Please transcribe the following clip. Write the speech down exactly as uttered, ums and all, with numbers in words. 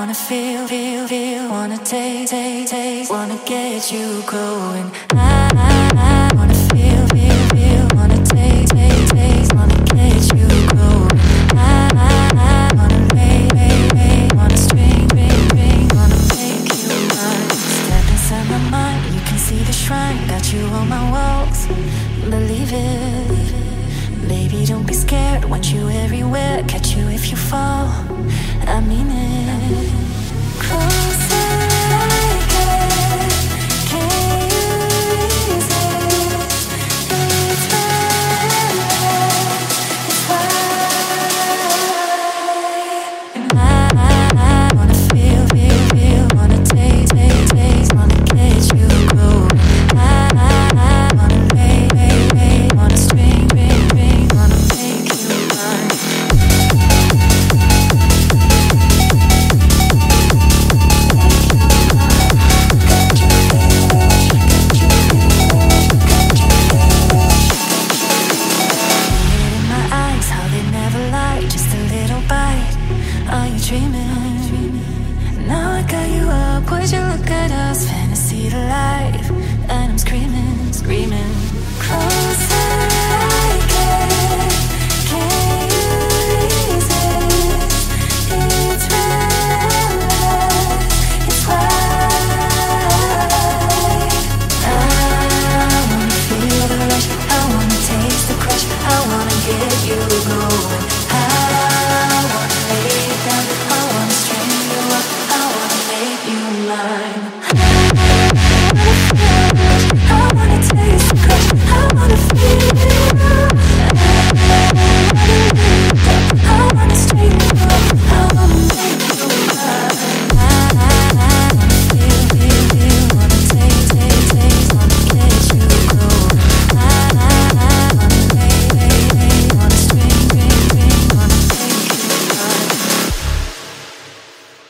wanna feel, feel, feel, wanna taste, taste, taste, wanna get you growing. I, I, I wanna feel, feel, feel, wanna taste, taste, taste, wanna get you growing. I, I, I wanna lay, lay, lay, wanna string, ring, ring, wanna make you mine. Step inside my mind, you can see the shrine, got you on my walls, believe it. Baby, don't be scared, want you everywhere, catch you if you fall.